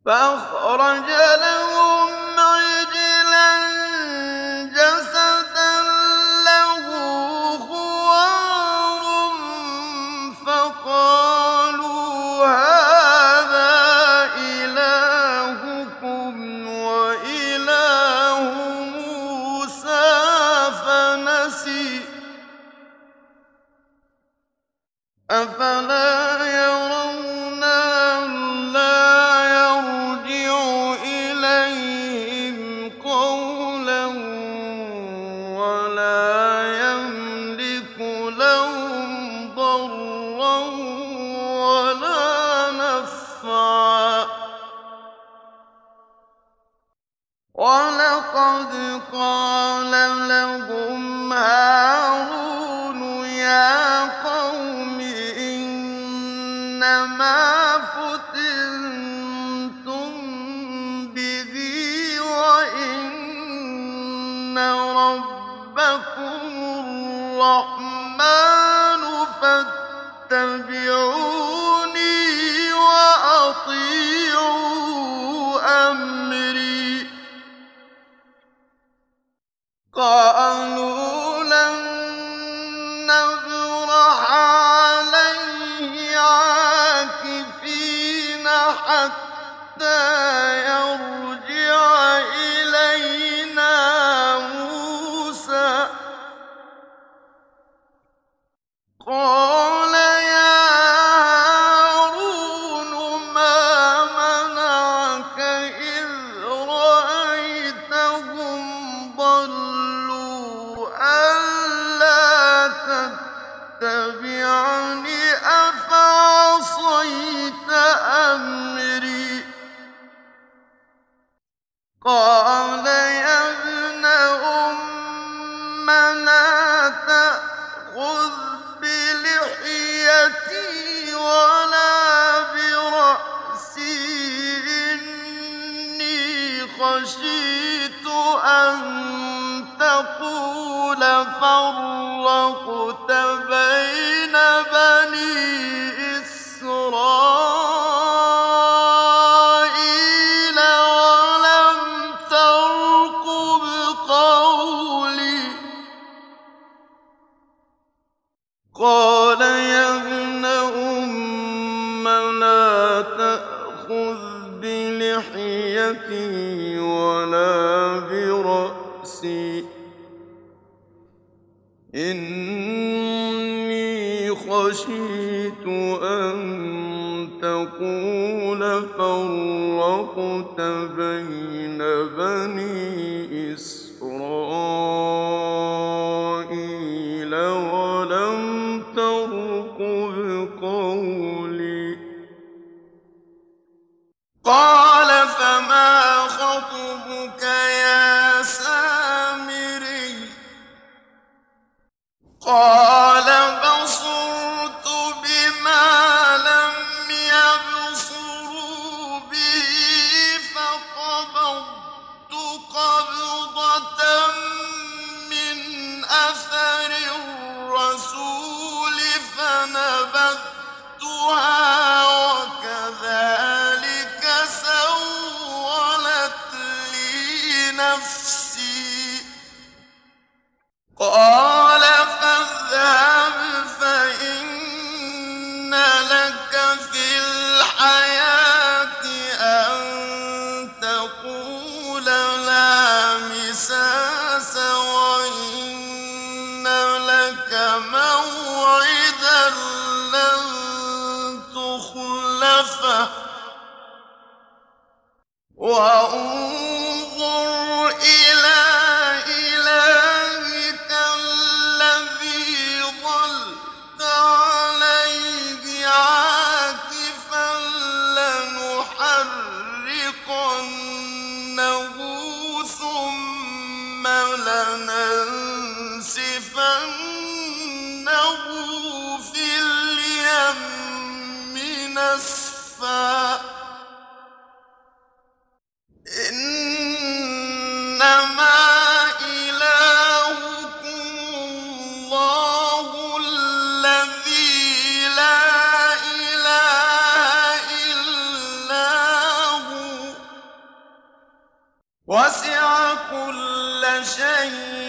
فأخرج لهم عجلا جسدا له خوار فقالوا هذا إلهكم وإله موسى فنسي أفلا يرون ألا يرجع إليهم قولا ولا يملك لهم ضرا ولا نفعا ولقد قال لهم هارون يا قوم إنما فتنتم به وإن ربكم الرحمن فاتبعوني وأطيعوا أمري قالوا لن نبرح عليه عاكفين حتى يرجع إلينا موسى قال يا هارون ما منعك إذ رأيتهم ضلوا ألا تتبعني أفعصيت أمري قال يا ابن أم لا تأخذ بلحيتي ولا برأسي إني خشيت أن تقول فرقت بين بني إسرائيل ولم ترقب قولي قال يا ابن أم لا تأخذ بلحيتي ولا برأسي إني خشيت أن تقول فرقت بين بني إسرائيل ولم ترقب قولي قال فما خطبك يا سامري قال بصرت بما لم يبصروا به فقبضت قبضة من أثر الرسول فنبذتها وكذلك سولت لي نفسي قال فاذهب فإن لك في الحياة أن تقول لا مساس وإن لك موعدا لن تخلفه وانظر إلى إلهك الذي ظلت عليه عاكفا لنحرقنه ثم لننسفنه في اليم نسفا إنما إلهكم الله الذي لا إله إلا هو وسع كل شيء